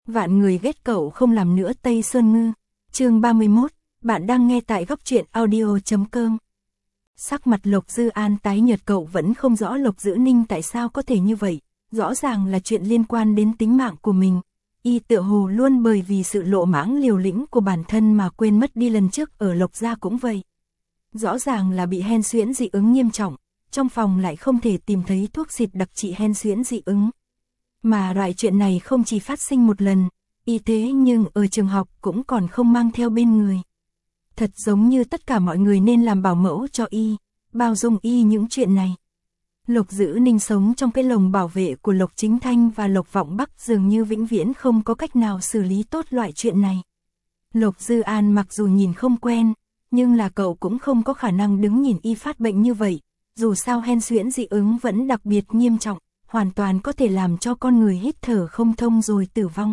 Vạn người ghét cậu không làm nữa Tây Sơn Ngư. Chương 31, bạn đang nghe tại góc truyện audio.com. Sắc mặt Lộc Dư An tái nhợt, cậu vẫn không rõ Lộc Dữ Ninh tại sao có thể như vậy, rõ ràng là chuyện liên quan đến tính mạng của mình. Y tựa hồ luôn bởi vì sự lộ mãng liều lĩnh của bản thân mà quên mất đi lần trước ở Lộc gia cũng vậy. Rõ ràng là bị hen suyễn dị ứng nghiêm trọng, trong phòng lại không thể tìm thấy thuốc xịt đặc trị hen suyễn dị ứng. Mà loại chuyện này không chỉ phát sinh một lần, y thế nhưng ở trường học cũng còn không mang theo bên người. Thật giống như tất cả mọi người nên làm bảo mẫu cho y, bao dung y những chuyện này. Lộc Dữ Ninh sống trong cái lồng bảo vệ của Lộc Chính Thanh và Lộc Vọng Bắc, dường như vĩnh viễn không có cách nào xử lý tốt loại chuyện này. Lộc Dư An mặc dù nhìn không quen, nhưng là cậu cũng không có khả năng đứng nhìn y phát bệnh như vậy, dù sao hen suyễn dị ứng vẫn đặc biệt nghiêm trọng, hoàn toàn có thể làm cho con người hít thở không thông rồi tử vong.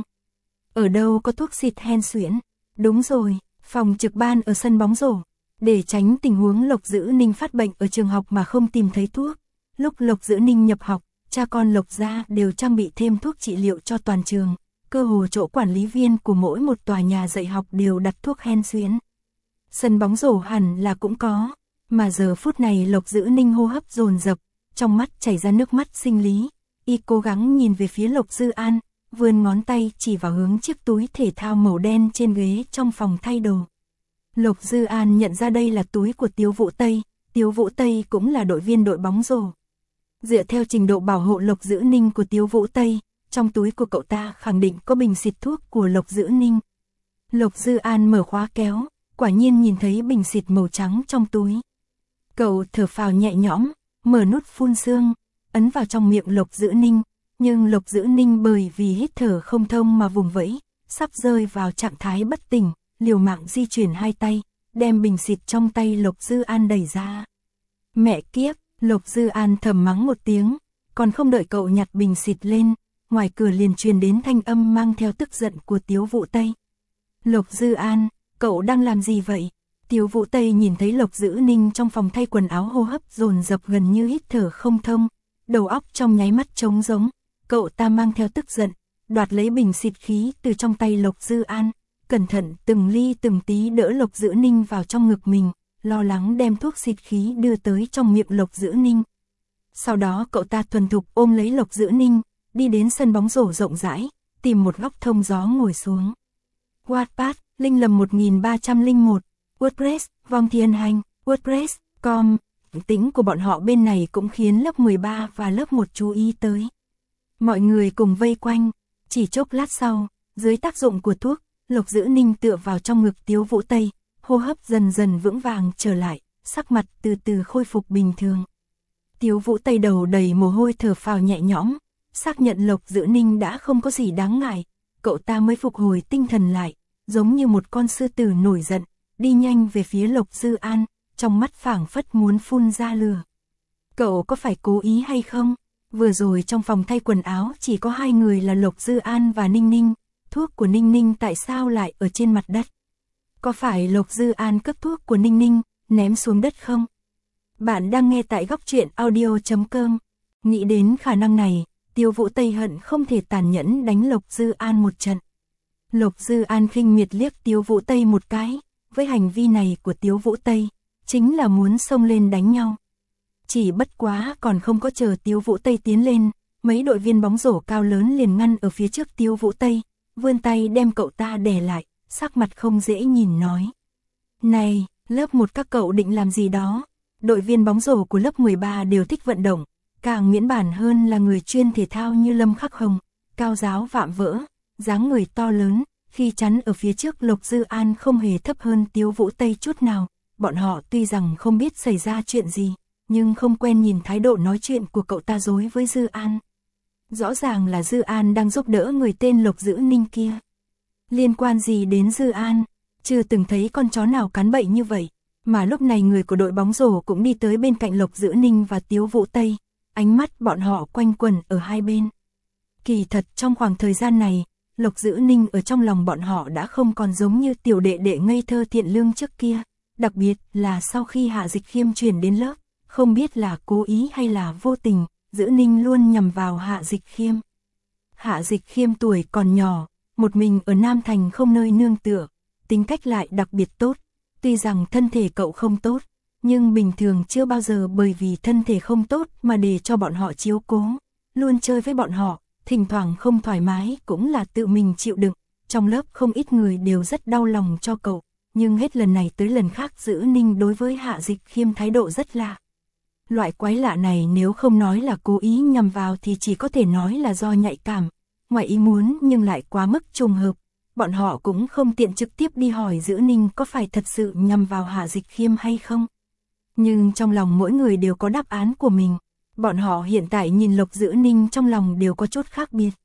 Ở đâu có thuốc xịt hen suyễn? Đúng rồi, phòng trực ban ở sân bóng rổ. Để tránh tình huống Lộc Dữ Ninh phát bệnh ở trường học mà không tìm thấy thuốc, lúc Lộc Dữ Ninh nhập học, cha con Lộc gia đều trang bị thêm thuốc trị liệu cho toàn trường. Cơ hồ chỗ quản lý viên của mỗi một tòa nhà dạy học đều đặt thuốc hen suyễn. Sân bóng rổ hẳn là cũng có, mà giờ phút này Lộc Dữ Ninh hô hấp dồn dập, trong mắt chảy ra nước mắt sinh lý. Y cố gắng nhìn về phía Lộc Dư An, vươn ngón tay chỉ vào hướng chiếc túi thể thao màu đen trên ghế trong phòng thay đồ. Lộc Dư An nhận ra đây là túi của Tiếu Vũ Tây, Tiếu Vũ Tây cũng là đội viên đội bóng rổ. Dựa theo trình độ bảo hộ Lộc Dữ Ninh của Tiếu Vũ Tây, trong túi của cậu ta khẳng định có bình xịt thuốc của Lộc Dữ Ninh. Lộc Dư An mở khóa kéo, quả nhiên nhìn thấy bình xịt màu trắng trong túi. Cậu thở phào nhẹ nhõm, mở nút phun sương, ấn vào trong miệng Lộc Dữ Ninh, nhưng Lộc Dữ Ninh bởi vì hít thở không thông mà vùng vẫy, sắp rơi vào trạng thái bất tỉnh, liều mạng di chuyển hai tay, đem bình xịt trong tay Lộc Dư An đẩy ra. Mẹ kiếp, Lộc Dư An thầm mắng một tiếng, còn không đợi cậu nhặt bình xịt lên, ngoài cửa liền truyền đến thanh âm mang theo tức giận của Tiếu Vũ Tây. Lộc Dư An, cậu đang làm gì vậy? Tiếu Vũ Tây nhìn thấy Lộc Dữ Ninh trong phòng thay quần áo hô hấp dồn dập gần như hít thở không thông, đầu óc trong nháy mắt trống rỗng, cậu ta mang theo tức giận, đoạt lấy bình xịt khí từ trong tay Lộc Dư An, cẩn thận từng ly từng tí đỡ Lộc Dữ Ninh vào trong ngực mình, lo lắng đem thuốc xịt khí đưa tới trong miệng Lộc Dữ Ninh. Sau đó cậu ta thuần thục ôm lấy Lộc Dữ Ninh, đi đến sân bóng rổ rộng rãi, tìm một góc thông gió ngồi xuống. Wattpad, Linh Lầm 1301, WordPress, Vong Thiên Hành, WordPress.com. Tính của bọn họ bên này cũng khiến lớp 13 và lớp 1 chú ý tới. Mọi người cùng vây quanh, chỉ chốc lát sau, dưới tác dụng của thuốc, Lộc Dữ Ninh tựa vào trong ngực Tiếu Vũ Tây, hô hấp dần dần vững vàng trở lại, sắc mặt từ từ khôi phục bình thường. Tiếu Vũ Tây đầu đầy mồ hôi thở phào nhẹ nhõm, xác nhận Lộc Dữ Ninh đã không có gì đáng ngại, cậu ta mới phục hồi tinh thần lại, giống như một con sư tử nổi giận, đi nhanh về phía Lộc Dư An, trong mắt phảng phất muốn phun ra lửa. Cậu có phải cố ý hay không? Vừa rồi trong phòng thay quần áo chỉ có hai người là Lộc Dư An và Ninh Ninh, thuốc của Ninh Ninh tại sao lại ở trên mặt đất? Có phải Lộc Dư An cướp thuốc của Ninh Ninh, ném xuống đất không? Bạn đang nghe tại góc truyện audio.com. Nghĩ đến khả năng này, Tiếu Vũ Tây hận không thể tàn nhẫn đánh Lộc Dư An một trận. Lộc Dư An khinh miệt liếc Tiếu Vũ Tây một cái, với hành vi này của Tiếu Vũ Tây, chính là muốn xông lên đánh nhau. Chỉ bất quá còn không có chờ Tiếu Vũ Tây tiến lên, mấy đội viên bóng rổ cao lớn liền ngăn ở phía trước Tiếu Vũ Tây, vươn tay đem cậu ta đè lại, sắc mặt không dễ nhìn nói. Này, lớp 1 các cậu định làm gì đó? Đội viên bóng rổ của lớp 13 đều thích vận động, càng miễn bản hơn là người chuyên thể thao như Lâm Khắc Hồng, cao giáo vạm vỡ, dáng người to lớn, khi chắn ở phía trước Lộc Dư An không hề thấp hơn Tiếu Vũ Tây chút nào. Bọn họ tuy rằng không biết xảy ra chuyện gì, nhưng không quen nhìn thái độ nói chuyện của cậu ta đối với Dư An. Rõ ràng là Dư An đang giúp đỡ người tên Lộc Dữ Ninh kia. Liên quan gì đến Dư An? Chưa từng thấy con chó nào cắn bậy như vậy. Mà lúc này người của đội bóng rổ cũng đi tới bên cạnh Lộc Dữ Ninh và Tiếu Vũ Tây. Ánh mắt bọn họ quanh quẩn ở hai bên. Kỳ thật trong khoảng thời gian này, Lộc Dữ Ninh ở trong lòng bọn họ đã không còn giống như tiểu đệ đệ ngây thơ thiện lương trước kia. Đặc biệt là sau khi Hạ Dịch Khiêm chuyển đến lớp, không biết là cố ý hay là vô tình, Dữ Ninh luôn nhằm vào Hạ Dịch Khiêm. Hạ Dịch Khiêm tuổi còn nhỏ, một mình ở Nam Thành không nơi nương tựa, tính cách lại đặc biệt tốt. Tuy rằng thân thể cậu không tốt, nhưng bình thường chưa bao giờ bởi vì thân thể không tốt mà để cho bọn họ chiếu cố, luôn chơi với bọn họ, thỉnh thoảng không thoải mái cũng là tự mình chịu đựng. Trong lớp không ít người đều rất đau lòng cho cậu, nhưng hết lần này tới lần khác Dữ Ninh đối với Hạ Dịch Khiêm thái độ rất lạ. Loại quái lạ này nếu không nói là cố ý nhằm vào thì chỉ có thể nói là do nhạy cảm, ngoài ý muốn nhưng lại quá mức trùng hợp. Bọn họ cũng không tiện trực tiếp đi hỏi Dữ Ninh có phải thật sự nhằm vào Hạ Dịch Khiêm hay không. Nhưng trong lòng mỗi người đều có đáp án của mình. Bọn họ hiện tại nhìn Lộc Dữ Ninh trong lòng đều có chút khác biệt.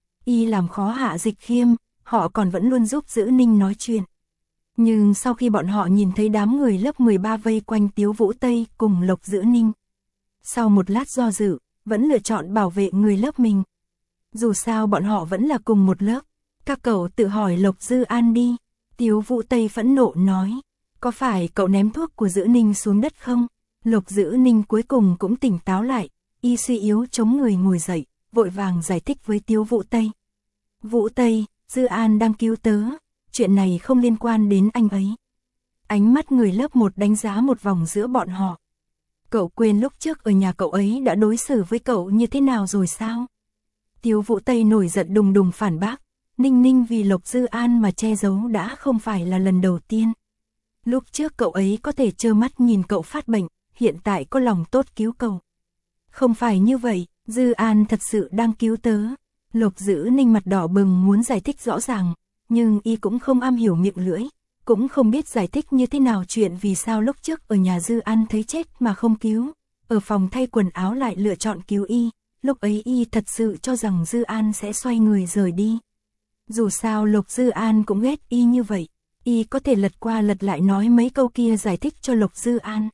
Y làm khó Hạ Dịch Khiêm, họ còn vẫn luôn giúp Dữ Ninh nói chuyện. Nhưng sau khi bọn họ nhìn thấy đám người lớp 13 vây quanh Tiếu Vũ Tây cùng Lộc Dữ Ninh, sau một lát do dự, vẫn lựa chọn bảo vệ người lớp mình. Dù sao bọn họ vẫn là cùng một lớp. Các cậu tự hỏi Lộc Dư An đi. Tiếu Vũ Tây phẫn nộ nói. Có phải cậu ném thuốc của Dữ Ninh xuống đất không? Lộc Dữ Ninh cuối cùng cũng tỉnh táo lại. Y suy yếu chống người ngồi dậy, vội vàng giải thích với Tiếu Vũ Tây. Vũ Tây, Dư An đang cứu tớ. Chuyện này không liên quan đến anh ấy. Ánh mắt người lớp 1 đánh giá một vòng giữa bọn họ. Cậu quên lúc trước ở nhà cậu ấy đã đối xử với cậu như thế nào rồi sao? Tiếu Vũ Tây nổi giận đùng đùng phản bác. Ninh Ninh vì Lộc Dư An mà che giấu đã không phải là lần đầu tiên. Lúc trước cậu ấy có thể trơ mắt nhìn cậu phát bệnh, hiện tại có lòng tốt cứu cậu. Không phải như vậy, Dư An thật sự đang cứu tớ. Lộc Dữ Ninh mặt đỏ bừng muốn giải thích rõ ràng, nhưng y cũng không am hiểu miệng lưỡi, cũng không biết giải thích như thế nào chuyện vì sao lúc trước ở nhà Dư An thấy chết mà không cứu, ở phòng thay quần áo lại lựa chọn cứu y, lúc ấy y thật sự cho rằng Dư An sẽ xoay người rời đi. Dù sao Lộc Dư An cũng ghét y như vậy, y có thể lật qua lật lại nói mấy câu kia giải thích cho Lộc Dư An.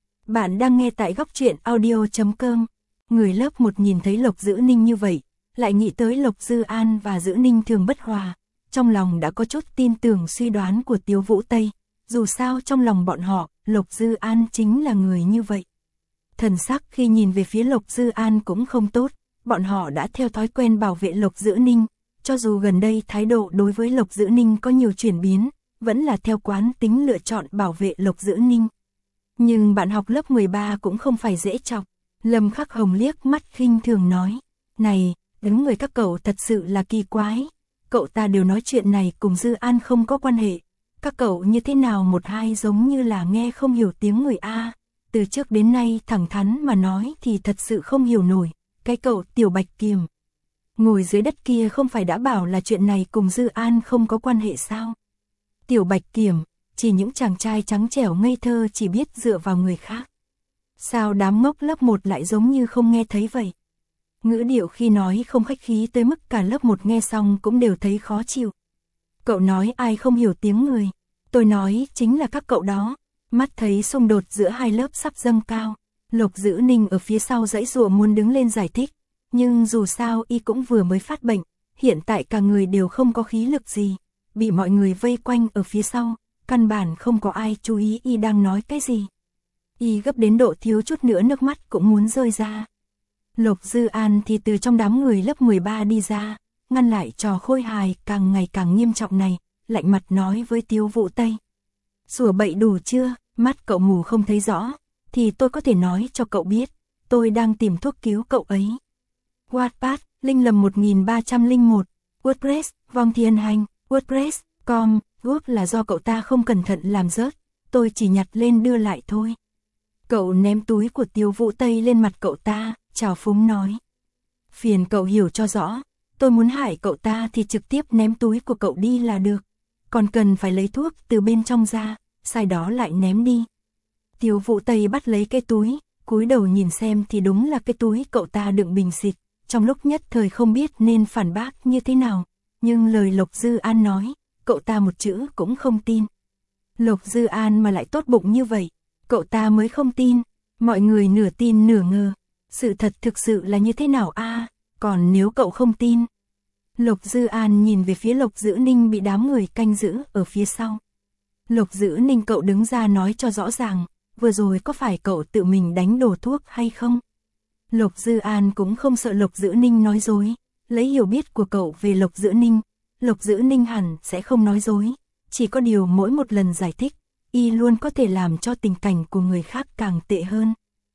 Bạn đang nghe tại góc truyện audio.com. Người lớp 1 nhìn thấy Lộc Dữ Ninh như vậy, lại nghĩ tới Lộc Dư An và Dữ Ninh thường bất hòa, trong lòng đã có chút tin tưởng suy đoán của Tiếu Vũ Tây, dù sao trong lòng bọn họ, Lộc Dư An chính là người như vậy. Thần sắc khi nhìn về phía Lộc Dư An cũng không tốt, bọn họ đã theo thói quen bảo vệ Lộc Dữ Ninh, cho dù gần đây thái độ đối với Lộc Dữ Ninh có nhiều chuyển biến, vẫn là theo quán tính lựa chọn bảo vệ Lộc Dữ Ninh. Nhưng bạn học lớp 13 cũng không phải dễ chọc. Lâm Khắc Hồng liếc mắt khinh thường nói, này, đứng người các cậu thật sự là kỳ quái, cậu ta đều nói chuyện này cùng Dư An không có quan hệ, các cậu như thế nào một hai giống như là nghe không hiểu tiếng người A, từ trước đến nay thẳng thắn mà nói thì thật sự không hiểu nổi, cái cậu Tiểu Bạch Kiềm. Ngồi dưới đất kia không phải đã bảo là chuyện này cùng Dư An không có quan hệ sao? Tiểu Bạch Kiềm, chỉ những chàng trai trắng trẻo ngây thơ chỉ biết dựa vào người khác. Sao đám ngốc lớp 1 lại giống như không nghe thấy vậy? Ngữ điệu khi nói không khách khí tới mức cả lớp 1 nghe xong cũng đều thấy khó chịu. Cậu nói ai không hiểu tiếng người? Tôi nói chính là các cậu đó. Mắt thấy xung đột giữa hai lớp sắp dâng cao. Lộc Dữ Ninh ở phía sau giãy giụa muốn đứng lên giải thích. Nhưng dù sao y cũng vừa mới phát bệnh. Hiện tại cả người đều không có khí lực gì. Bị mọi người vây quanh ở phía sau. Căn bản không có ai chú ý y đang nói cái gì. Y gấp đến độ thiếu chút nữa nước mắt cũng muốn rơi ra. Lộc Dư An thì từ trong đám người lớp 13 đi ra, ngăn lại trò khôi hài càng ngày càng nghiêm trọng này, lạnh mặt nói với Tiếu Vũ Tây. Sủa bậy đủ chưa, mắt cậu mù không thấy rõ, thì tôi có thể nói cho cậu biết, tôi đang tìm thuốc cứu cậu ấy. Wattpad, Linh Lầm 1301, WordPress, Vong Thiên Hành, WordPress.com, Word là do cậu ta không cẩn thận làm rớt, tôi chỉ nhặt lên đưa lại thôi. Cậu ném túi của Tiếu Vũ Tây lên mặt cậu ta, chào phúng nói. Phiền cậu hiểu cho rõ, tôi muốn hại cậu ta thì trực tiếp ném túi của cậu đi là được. Còn cần phải lấy thuốc từ bên trong ra, sai đó lại ném đi. Tiếu Vũ Tây bắt lấy cái túi, cúi đầu nhìn xem thì đúng là cái túi cậu ta đựng bình xịt. Trong lúc nhất thời không biết nên phản bác như thế nào, nhưng lời Lộc Dư An nói, cậu ta một chữ cũng không tin. Lộc Dư An mà lại tốt bụng như vậy, cậu ta mới không tin, mọi người nửa tin nửa ngờ. Sự thật thực sự là như thế nào a? Còn nếu cậu không tin. Lộc Dư An nhìn về phía Lộc Dữ Ninh bị đám người canh giữ ở phía sau. Lộc Dữ Ninh cậu đứng ra nói cho rõ ràng, vừa rồi có phải cậu tự mình đánh đổ thuốc hay không? Lộc Dư An cũng không sợ Lộc Dữ Ninh nói dối, lấy hiểu biết của cậu về Lộc Dữ Ninh, Lộc Dữ Ninh hẳn sẽ không nói dối, chỉ có điều mỗi một lần giải thích, y luôn có thể làm cho tình cảnh của người khác càng tệ hơn.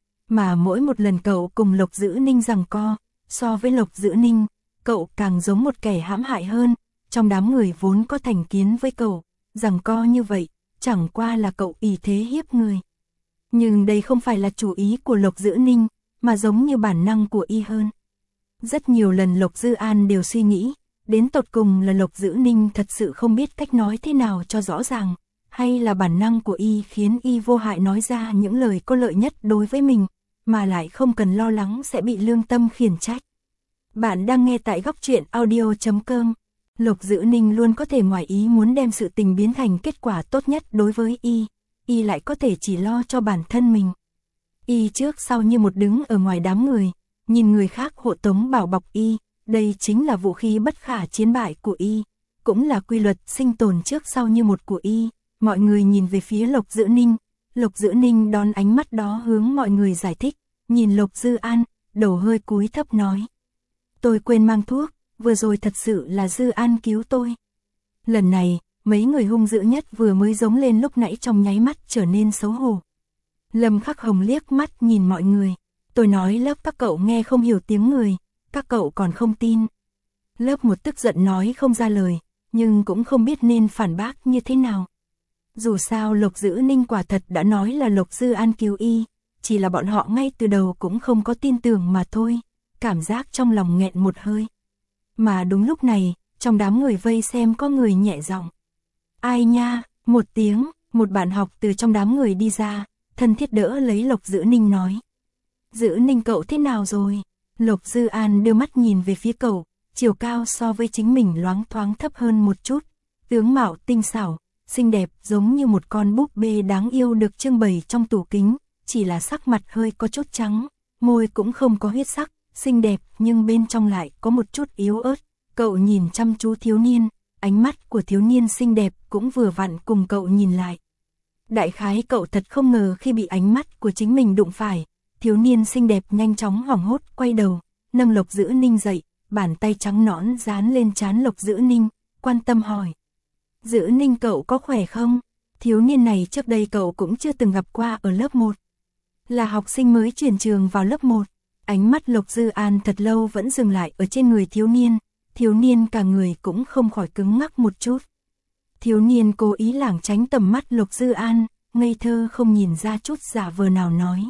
Mà mỗi một lần cậu cùng Lộc Dữ Ninh giằng co, so với Lộc Dữ Ninh, cậu càng giống một kẻ hãm hại hơn, trong đám người vốn có thành kiến với cậu, giằng co như vậy, chẳng qua là cậu ỷ thế hiếp người. Nhưng đây không phải là chủ ý của Lộc Dữ Ninh, mà giống như bản năng của y hơn. Rất nhiều lần Lộc Dư An đều suy nghĩ, đến tột cùng là Lộc Dữ Ninh thật sự không biết cách nói thế nào cho rõ ràng, hay là bản năng của y khiến y vô hại nói ra những lời có lợi nhất đối với mình, mà lại không cần lo lắng sẽ bị lương tâm khiển trách. Bạn đang nghe tại góc truyện audio.com. Lộc Dữ Ninh luôn có thể ngoài ý muốn đem sự tình biến thành kết quả tốt nhất đối với y lại có thể chỉ lo cho bản thân mình. Y trước sau như một đứng ở ngoài đám người, nhìn người khác hộ tống bảo bọc y, đây chính là vũ khí bất khả chiến bại của y, cũng là quy luật sinh tồn trước sau như một của y. Mọi người nhìn về phía Lộc Dữ Ninh, Lộc Dữ Ninh đón ánh mắt đó hướng mọi người giải thích, nhìn Lộc Dư An, đầu hơi cúi thấp nói. Tôi quên mang thuốc, vừa rồi thật sự là Dư An cứu tôi. Lần này, mấy người hung dữ nhất vừa mới giống lên lúc nãy trong nháy mắt trở nên xấu hổ. Lâm Khắc Hồng liếc mắt nhìn mọi người, tôi nói lớp các cậu nghe không hiểu tiếng người, các cậu còn không tin. Lớp một tức giận nói không ra lời, nhưng cũng không biết nên phản bác như thế nào. Dù sao Lộc Dữ Ninh quả thật đã nói là Lộc Dư An cứu y, chỉ là bọn họ ngay từ đầu cũng không có tin tưởng mà thôi, cảm giác trong lòng nghẹn một hơi. Mà đúng lúc này, trong đám người vây xem có người nhẹ giọng. Ai nha, một tiếng, một bạn học từ trong đám người đi ra, thân thiết đỡ lấy Lộc Dữ Ninh nói. Dữ Ninh cậu thế nào rồi? Lộc Dư An đưa mắt nhìn về phía cậu, chiều cao so với chính mình loáng thoáng thấp hơn một chút, tướng mạo tinh xảo, xinh đẹp giống như một con búp bê đáng yêu được trưng bày trong tủ kính, chỉ là sắc mặt hơi có chút trắng, môi cũng không có huyết sắc, xinh đẹp nhưng bên trong lại có một chút yếu ớt. Cậu nhìn chăm chú thiếu niên, ánh mắt của thiếu niên xinh đẹp cũng vừa vặn cùng cậu nhìn lại. Đại khái cậu thật không ngờ khi bị ánh mắt của chính mình đụng phải, thiếu niên xinh đẹp nhanh chóng hoảng hốt quay đầu, nâng Lộc Dữ Ninh dậy, bàn tay trắng nõn dán lên trán Lộc Dữ Ninh, quan tâm hỏi. Dữ Ninh cậu có khỏe không? Thiếu niên này trước đây cậu cũng chưa từng gặp qua ở lớp 1. Là học sinh mới chuyển trường vào lớp 1. Ánh mắt Lộc Dư An thật lâu vẫn dừng lại ở trên người thiếu niên cả người cũng không khỏi cứng ngắc một chút. Thiếu niên cố ý lảng tránh tầm mắt Lộc Dư An, ngây thơ không nhìn ra chút giả vờ nào nói.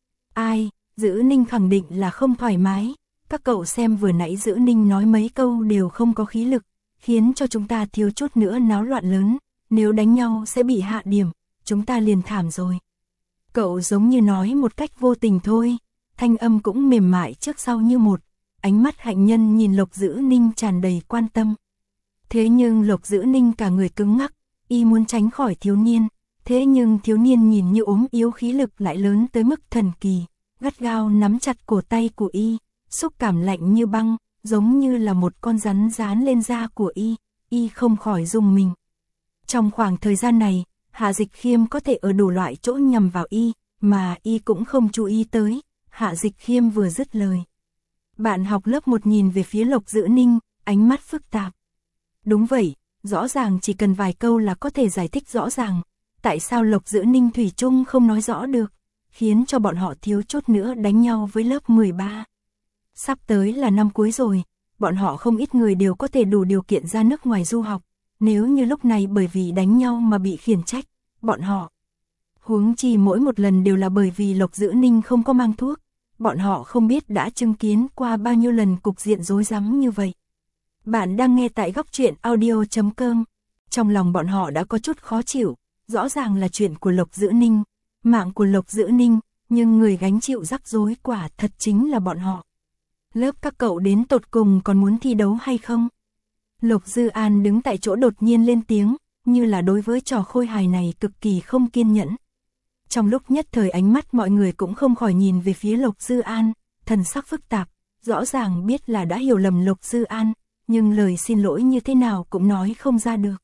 Ai, Dữ Ninh khẳng định là không thoải mái, các cậu xem vừa nãy Dữ Ninh nói mấy câu đều không có khí lực, khiến cho chúng ta thiếu chút nữa náo loạn lớn, nếu đánh nhau sẽ bị hạ điểm, chúng ta liền thảm rồi. Cậu giống như nói một cách vô tình thôi, thanh âm cũng mềm mại trước sau như một, ánh mắt hạnh nhân nhìn Lộc Dữ Ninh tràn đầy quan tâm. Thế nhưng Lộc Dữ Ninh cả người cứng ngắc, y muốn tránh khỏi thiếu niên, thế nhưng thiếu niên nhìn như ốm yếu khí lực lại lớn tới mức thần kỳ, gắt gao nắm chặt cổ tay của y, xúc cảm lạnh như băng, giống như là một con rắn dán lên da của y không khỏi rùng mình. Trong khoảng thời gian này, Hạ Dịch Khiêm có thể ở đủ loại chỗ nhằm vào y, mà y cũng không chú ý tới. Hạ Dịch Khiêm vừa dứt lời. Bạn học lớp 1 nhìn về phía Lộc Dữ Ninh, ánh mắt phức tạp. Đúng vậy, rõ ràng chỉ cần vài câu là có thể giải thích rõ ràng. Tại sao Lộc Dữ Ninh thủy chung không nói rõ được, khiến cho bọn họ thiếu chút nữa đánh nhau với lớp 13. Sắp tới là năm cuối rồi, bọn họ không ít người đều có thể đủ điều kiện ra nước ngoài du học. Nếu như lúc này bởi vì đánh nhau mà bị khiển trách, bọn họ. Huống chi mỗi một lần đều là bởi vì Lộc Dữ Ninh không có mang thuốc. Bọn họ không biết đã chứng kiến qua bao nhiêu lần cục diện rối rắm như vậy. Bạn đang nghe tại góc truyện audio.com. Trong lòng bọn họ đã có chút khó chịu, rõ ràng là chuyện của Lộc Dữ Ninh, mạng của Lộc Dữ Ninh, nhưng người gánh chịu rắc rối quả thật chính là bọn họ. Lớp các cậu đến tột cùng còn muốn thi đấu hay không? Lộc Dư An đứng tại chỗ đột nhiên lên tiếng, như là đối với trò khôi hài này cực kỳ không kiên nhẫn. Trong lúc nhất thời ánh mắt mọi người cũng không khỏi nhìn về phía Lộc Dư An, thần sắc phức tạp, rõ ràng biết là đã hiểu lầm Lộc Dư An, nhưng lời xin lỗi như thế nào cũng nói không ra được.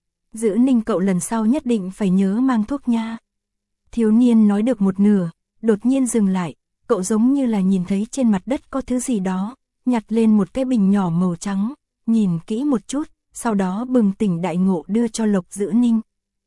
Dữ Ninh cậu lần sau nhất định phải nhớ mang thuốc nha. Thiếu niên nói được một nửa, đột nhiên dừng lại, cậu giống như là nhìn thấy trên mặt đất có thứ gì đó, nhặt lên một cái bình nhỏ màu trắng, nhìn kỹ một chút, sau đó bừng tỉnh đại ngộ đưa cho Lộc Dữ Ninh.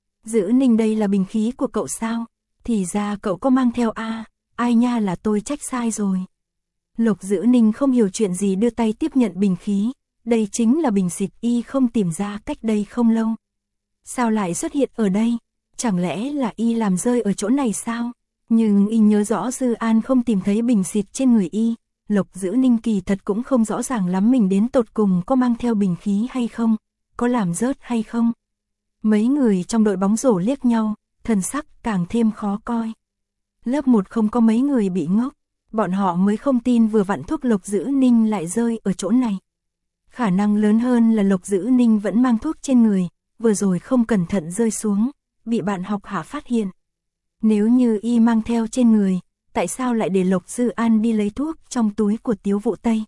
Dữ Ninh, đây là bình khí của cậu sao? Thì ra cậu có mang theo à, ai nha, là tôi trách sai rồi. Lộc Dữ Ninh không hiểu chuyện gì đưa tay tiếp nhận bình khí, đây chính là bình xịt y không tìm ra cách đây không lâu. Sao lại xuất hiện ở đây? Chẳng lẽ là y làm rơi ở chỗ này sao? Nhưng y nhớ rõ Dư An không tìm thấy bình xịt trên người y. Lộc Dữ Ninh kỳ thật cũng không rõ ràng lắm mình đến tột cùng có mang theo bình khí hay không, có làm rớt hay không. Mấy người trong đội bóng rổ liếc nhau, thần sắc càng thêm khó coi. Lớp 1 không có mấy người bị ngốc, bọn họ mới không tin vừa vặn thuốc Lộc Dữ Ninh lại rơi ở chỗ này. Khả năng lớn hơn là Lộc Dữ Ninh vẫn mang thuốc trên người, vừa rồi không cẩn thận rơi xuống, bị bạn học Hạ phát hiện. Nếu như y mang theo trên người, tại sao lại để Lộc Dư An đi lấy thuốc trong túi của Tiếu Vũ Tây?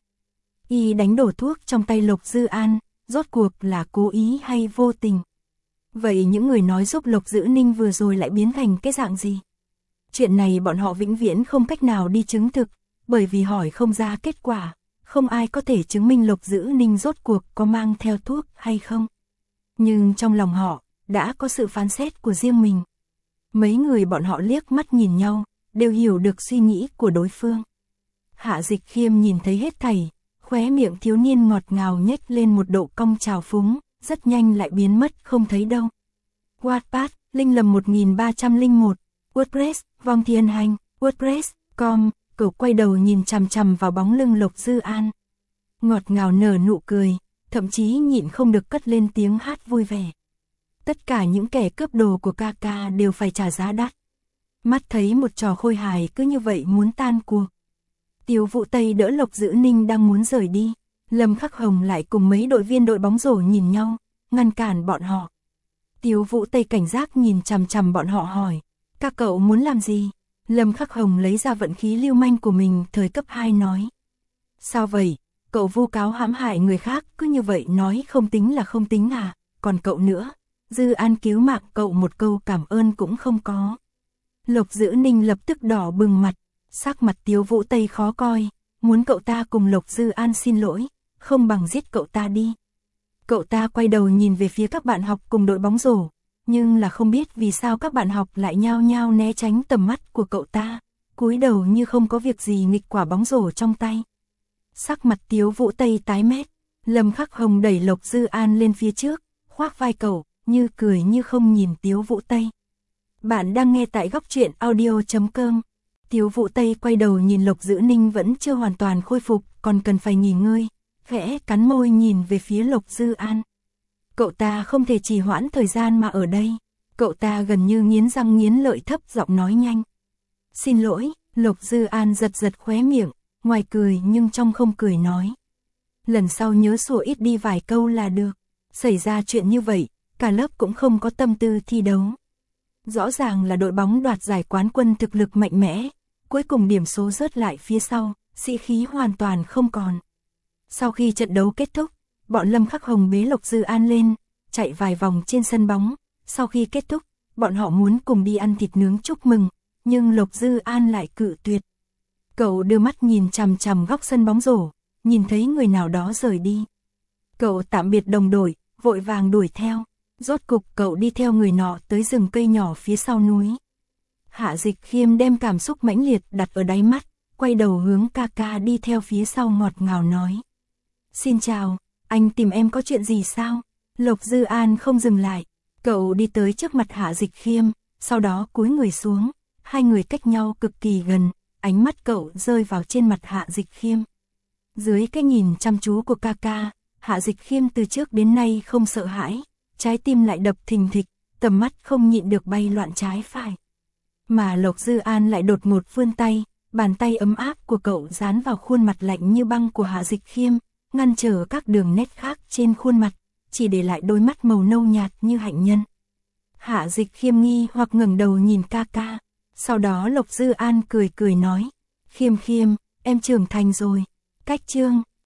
Y đánh đổ thuốc trong tay Lộc Dư An, rốt cuộc là cố ý hay vô tình? Vậy những người nói giúp Lộc Dữ Ninh vừa rồi lại biến thành cái dạng gì? Chuyện này bọn họ vĩnh viễn không cách nào đi chứng thực, bởi vì hỏi không ra kết quả, không ai có thể chứng minh Lộc Dữ Ninh rốt cuộc có mang theo thuốc hay không. Nhưng trong lòng họ, đã có sự phán xét của riêng mình. Mấy người bọn họ liếc mắt nhìn nhau, đều hiểu được suy nghĩ của đối phương. Hạ Dịch Khiêm nhìn thấy hết thảy, khóe miệng thiếu niên ngọt ngào nhếch lên một độ cong trào phúng, rất nhanh lại biến mất không thấy đâu. Wattpad, Linh Lầm 1301, WordPress, Vong Thiên Hành, WordPress.com, cậu quay đầu nhìn chằm chằm vào bóng lưng Lộc Dư An. Ngọt ngào nở nụ cười, thậm chí nhịn không được cất lên tiếng hát vui vẻ. Tất cả những kẻ cướp đồ của ca ca đều phải trả giá đắt. Mắt thấy một trò khôi hài cứ như vậy muốn tan cuộc. Tiếu Vũ Tây đỡ Lộc Dữ Ninh đang muốn rời đi. Lâm Khắc Hồng lại cùng mấy đội viên đội bóng rổ nhìn nhau, ngăn cản bọn họ. Tiếu Vũ Tây cảnh giác nhìn chằm chằm bọn họ hỏi, các cậu muốn làm gì? Lâm Khắc Hồng lấy ra vận khí lưu manh của mình thời cấp 2 nói. Sao vậy? Cậu vu cáo hãm hại người khác, cứ như vậy nói không tính là không tính à? Còn cậu nữa, Dư An cứu mạng cậu một câu cảm ơn cũng không có. Lộc Dữ Ninh lập tức đỏ bừng mặt, sắc mặt Tiếu Vũ Tây khó coi, muốn cậu ta cùng Lộc Dư An xin lỗi, không bằng giết cậu ta đi. Cậu ta quay đầu nhìn về phía các bạn học cùng đội bóng rổ, nhưng là không biết vì sao các bạn học lại nhao nhao né tránh tầm mắt của cậu ta, cúi đầu như không có việc gì nghịch quả bóng rổ trong tay. Sắc mặt Tiếu Vũ Tây tái mét, Lâm Khắc Hồng đẩy Lộc Dư An lên phía trước, khoác vai cậu, như cười như không nhìn Tiếu Vũ Tây. Bạn đang nghe tại góc truyện audio.com. Tiếu Vũ Tây quay đầu nhìn Lộc Dữ Ninh vẫn chưa hoàn toàn khôi phục, còn cần phải nghỉ ngơi, khẽ cắn môi nhìn về phía Lộc Dư An. Cậu ta không thể trì hoãn thời gian mà ở đây. Cậu ta gần như nghiến răng nghiến lợi thấp giọng nói nhanh. Xin lỗi, Lộc Dư An giật giật khóe miệng, ngoài cười nhưng trong không cười nói. Lần sau nhớ sủa ít đi vài câu là được. Xảy ra chuyện như vậy, cả lớp cũng không có tâm tư thi đấu. Rõ ràng là đội bóng đoạt giải quán quân thực lực mạnh mẽ, cuối cùng điểm số rớt lại phía sau, sĩ khí hoàn toàn không còn. Sau khi trận đấu kết thúc, bọn Lâm Khắc Hồng bế Lộc Dư An lên, chạy vài vòng trên sân bóng. Sau khi kết thúc, bọn họ muốn cùng đi ăn thịt nướng chúc mừng, nhưng Lộc Dư An lại cự tuyệt. Cậu đưa mắt nhìn chằm chằm góc sân bóng rổ, nhìn thấy người nào đó rời đi. Cậu tạm biệt đồng đội, vội vàng đuổi theo. Rốt cục cậu đi theo người nọ tới rừng cây nhỏ phía sau núi. Hạ Dịch Khiêm đem cảm xúc mãnh liệt đặt ở đáy mắt, quay đầu hướng ca ca đi theo phía sau ngọt ngào nói. Xin chào, anh tìm em có chuyện gì sao? Lộc Dư An không dừng lại, cậu đi tới trước mặt Hạ Dịch Khiêm, sau đó cúi người xuống, hai người cách nhau cực kỳ gần, ánh mắt cậu rơi vào trên mặt Hạ Dịch Khiêm. Dưới cái nhìn chăm chú của ca ca, Hạ Dịch Khiêm từ trước đến nay không sợ hãi, trái tim lại đập thình thịch, tầm mắt không nhịn được bay loạn trái phải. Mà Lộc Dư An lại đột ngột vươn tay, bàn tay ấm áp của cậu dán vào khuôn mặt lạnh như băng của Hạ Dịch Khiêm, ngăn trở các đường nét khác trên khuôn mặt, chỉ để lại đôi mắt màu nâu nhạt như hạnh nhân. Hạ Dịch Khiêm nghi hoặc ngẩng đầu nhìn ca ca, sau đó Lộc Dư An cười cười nói, Khiêm Khiêm, em trưởng thành rồi. Cách chương